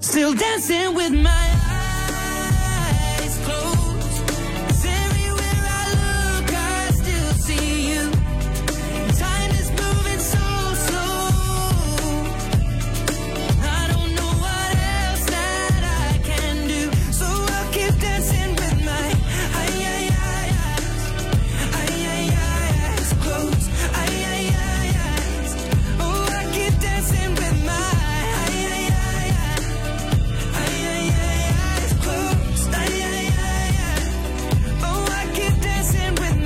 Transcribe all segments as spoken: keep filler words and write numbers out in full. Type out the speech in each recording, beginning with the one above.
Still dancing with my eyes closed. 'Cause everywhere I look, I still see you. Time is moving so slow. I don't know what else that I can do, so I'll keep dancing with my ay ay ay ay ay ay eyes closed. Ay ay ay eyes. Oh, I keep dancing with my ay ay ay ay ay ay eyes closed. Ay ay ay ay. Oh, I keep dancing with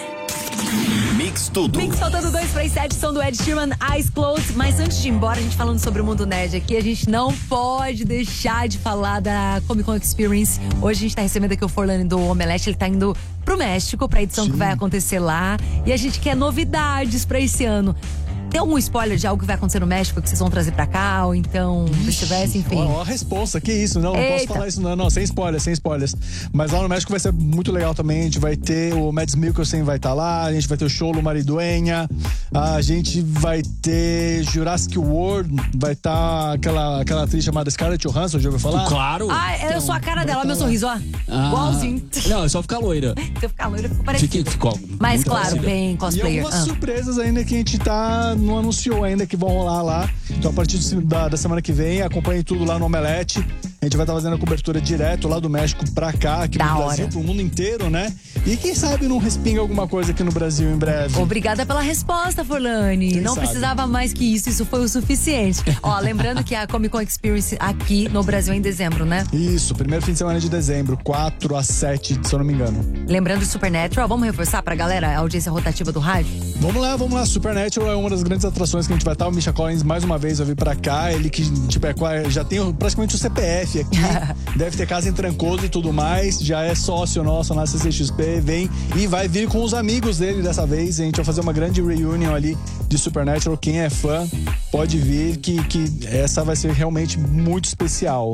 my Mix tudo. Mix faltando dois para as sete, som do Ed Sheeran, Eyes Closed. Mas antes de ir embora, a gente falando sobre o mundo nerd aqui, a gente não pode deixar de falar da Comic Con Experience. Hoje a gente tá recebendo aqui o Forlani do Omelete, ele tá indo pro México, pra edição Sim. que vai acontecer lá. E a gente quer novidades pra esse ano. Tem algum spoiler de algo que vai acontecer no México que vocês vão trazer pra cá? Ou então, vice-versa, enfim? Ó, ó a resposta, que isso, não, não Eita. posso falar isso não, não, sem spoilers, sem spoilers. Mas lá no México vai ser muito legal também, a gente vai ter o Mads Mikkelsen vai estar tá lá, a gente vai ter o Xolo Mariduenha, a gente vai ter Jurassic World, vai estar tá aquela, aquela atriz chamada Scarlett Johansson, já ouviu falar? Claro! Ah, eu então, sou a cara dela, meu sorriso, ó. Ah. Igualzinho. Não, é só ficar loira. Se eu ficar loira, ficou parecido. Fique, ficou Mas muito claro, parecida. bem E cosplayer. algumas Ah. surpresas ainda que a gente tá, não anunciou ainda que vão rolar lá. Então a partir da, da semana que vem, acompanhe tudo lá no Omelete. A gente vai estar tá fazendo a cobertura direto lá do México pra cá, aqui Da no hora. Brasil, pro mundo inteiro, né? E quem sabe não respinga alguma coisa aqui no Brasil em breve. Obrigada pela resposta, Forlani. Quem Não sabe? precisava mais que isso, isso foi o suficiente. Ó, lembrando que a Comic Con Experience aqui no Brasil é em dezembro, né? Isso, primeiro fim de semana de dezembro, quatro a sete, se eu não me engano. Lembrando do Supernatural, vamos reforçar pra galera a audiência rotativa do rádio? Vamos lá, vamos lá. Supernatural é uma das grandes atrações que a gente vai estar. O Misha Collins mais uma vez vai vir pra cá. Ele que tipo, é, já tem praticamente o C P F aqui. Deve ter casa em Trancoso e tudo mais. Já é sócio nosso na C C X P. Vem e vai vir com os amigos dele dessa vez. A gente vai fazer uma grande reunion ali de Supernatural. Quem é fã pode vir, que, que essa vai ser realmente muito especial.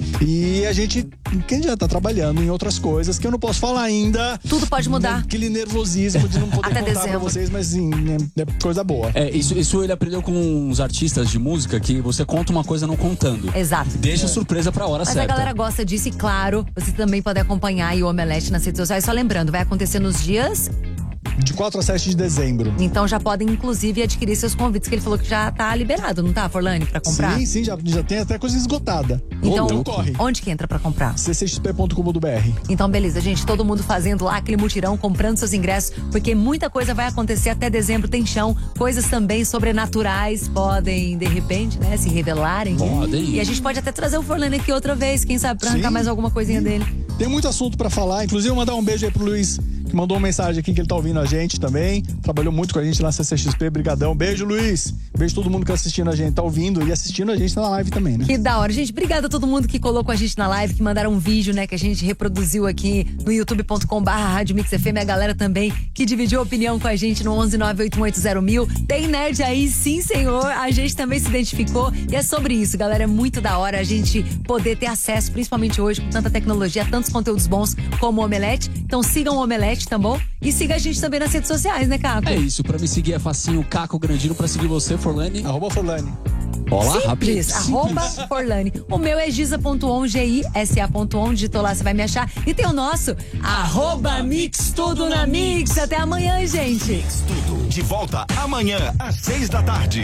E a gente, quem já tá trabalhando em outras coisas que eu não posso falar ainda. Tudo pode mudar. Aquele nervosismo de não poder Até contar dezembro. pra vocês, mas sim, é, é coisa boa. É, isso, isso ele aprendeu com uns artistas de música, que você conta uma coisa não contando. Exato. Deixa a surpresa pra hora Mas certa. a galera gosta disso e, claro, você também pode acompanhar aí o Omelete nas redes sociais. Só lembrando, vai acontecer nos dias, De quatro a sete de dezembro. então já podem, inclusive, adquirir seus convites, que ele falou que já tá liberado, não tá, Forlani, pra comprar? Sim, sim, já, já tem até coisa esgotada. Então, Então corre. onde que entra pra comprar? c c x p ponto com ponto b r. Então, beleza, gente, todo mundo fazendo lá aquele mutirão, comprando seus ingressos, porque muita coisa vai acontecer até dezembro, tem chão, coisas também sobrenaturais podem, de repente, né, se revelarem. Podem. E a gente pode até trazer o Forlani aqui outra vez, quem sabe, pra Sim. arrancar mais alguma coisinha Sim. dele. Tem muito assunto pra falar, inclusive mandar um beijo aí pro Luiz, que mandou uma mensagem aqui que ele tá ouvindo a gente também. Trabalhou muito com a gente lá na C C X P, brigadão. Beijo, Luiz. Beijo todo mundo que tá assistindo a gente, tá ouvindo e assistindo a gente na live também, né? Que da hora, gente. Obrigada a todo mundo que colocou a gente na live, que mandaram um vídeo, né, que a gente reproduziu aqui no youtube ponto com barra rádio mix f m. A galera também que dividiu a opinião com a gente no onze nove oito um oito zero mil. Tem nerd aí, sim, senhor. A gente também se identificou e é sobre isso, galera. É muito da hora a gente poder ter acesso, principalmente hoje, com tanta tecnologia, tantos conteúdos bons como o Omelete. Então sigam o Omelete, tá bom? E siga a gente também nas redes sociais, né, Caco? É isso, pra me seguir é facinho, Caco Grandino. Pra seguir você, Forlani. Arroba Forlani. Olá, Simples, rápido. arroba Forlani. O meu é giza ponto on, G I S A ponto on, digitou lá, você vai me achar. E tem o nosso, arroba Mix Tudo na Mix. Até amanhã, gente. Mix tudo. De volta amanhã, às seis da tarde.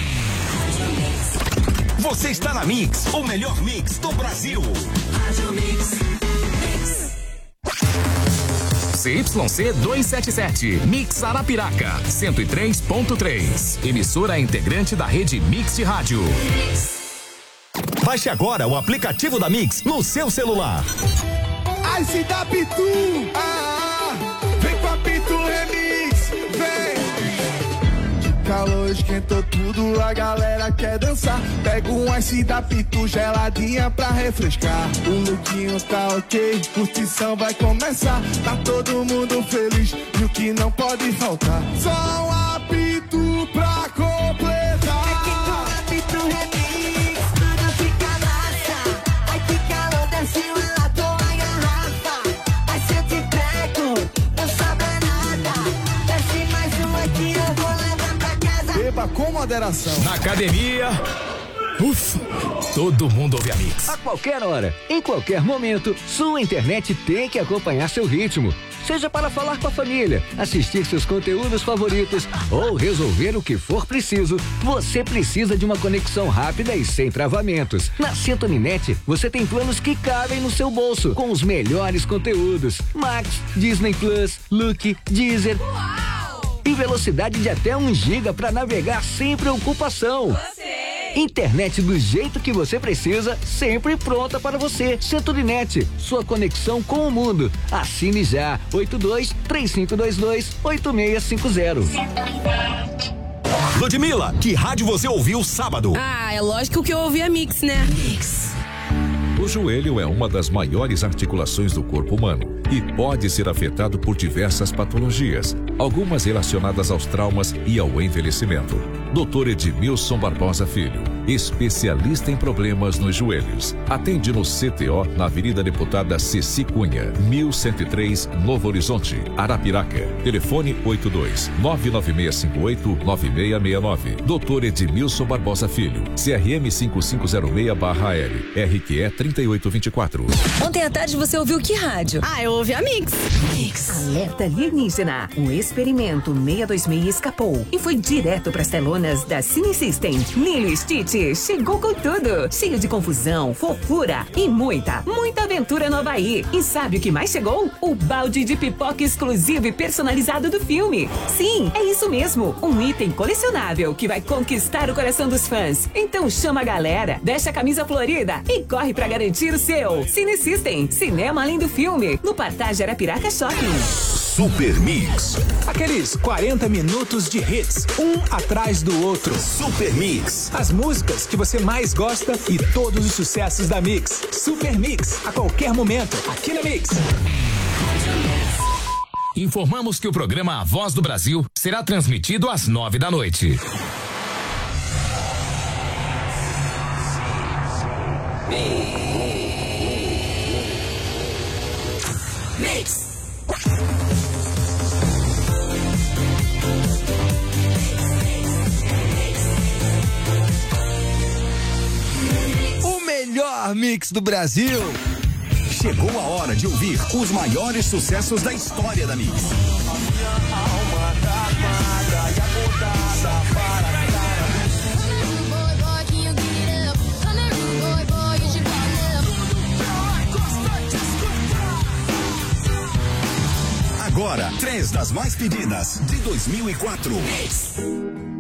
Você está na Mix, o melhor mix do Brasil. C Y C duzentos e setenta e sete, Mix Arapiraca, cento e três ponto três. Emissora integrante da rede Mix de Rádio. Baixe agora o aplicativo da Mix no seu celular. Ai, se dá Pitu, ah, vem com a Pitu Remix, vem. Calor esquentou tudo, a galera quer dançar. Pega um ice da Pitu geladinha pra refrescar. O lookinho tá ok, curtição vai começar. Tá todo mundo feliz e o que não pode faltar. Só uma Pitu pra completar. Aqui com a Pitu Remix, tudo fica massa. Ai que calor, desce uma lato a garrafa. Ai se eu te pego, não sobra nada. Desce mais uma que eu vou levar pra casa. Beba com moderação. Na academia. Ufa. todo mundo ouve a Mix. A qualquer hora, em qualquer momento, sua internet tem que acompanhar seu ritmo. Seja para falar com a família, assistir seus conteúdos favoritos ou resolver o que for preciso, você precisa de uma conexão rápida e sem travamentos. Na Centoninet, você tem planos que cabem no seu bolso, com os melhores conteúdos. Max, Disney Plus, Look, Deezer. Uau! E velocidade de até um giga para navegar sem preocupação. Você. Internet do jeito que você precisa, sempre pronta para você. Centurinet, sua conexão com o mundo. Assine já, oito dois três cinco dois dois oito seis cinco zero. Ludmilla, que rádio você ouviu sábado? Ah, é lógico que eu ouvi a Mix, né? Mix. O joelho é uma das maiores articulações do corpo humano e pode ser afetado por diversas patologias, algumas relacionadas aos traumas e ao envelhecimento. doutor Edmilson Barbosa Filho, especialista em problemas nos joelhos. Atende no C T O, na Avenida Deputada Ceci Cunha, mil cento e três, Novo Horizonte, Arapiraca. Telefone oito dois nove nove seis cinco oito nove seis seis nove. doutor Edmilson Barbosa Filho, C R M cinco cinco zero seis barra L, R Q E trinta e oito vinte e quatro. Ontem à tarde você ouviu que rádio? Ah, eu ouvi a Mix. Mix. Alerta alienígena. Um experimento seiscentos e vinte e seis escapou e foi direto para as telonas da Cine System. Lilo e Stitch chegou com tudo. Cheio de confusão, fofura e muita, muita aventura no Havaí. E sabe o que mais chegou? O balde de pipoca exclusivo e personalizado do filme. Sim, é isso mesmo. Um item colecionável que vai conquistar o coração dos fãs. Então chama a galera, deixa a camisa florida e corre pra garantir o seu. Cine System, cinema além do filme, no Partage Arapiraca Shopping. Super Mix. Aqueles quarenta minutos de hits, um atrás do outro. Super Mix. As músicas que você mais gosta e todos os sucessos da Mix. Super Mix, a qualquer momento, aqui na Mix. Informamos que o programa A Voz do Brasil será transmitido às nove da noite. Mix. O melhor mix do Brasil. Chegou a hora de ouvir os maiores sucessos da história da Mix. Agora, três das mais pedidas de dois mil e quatro.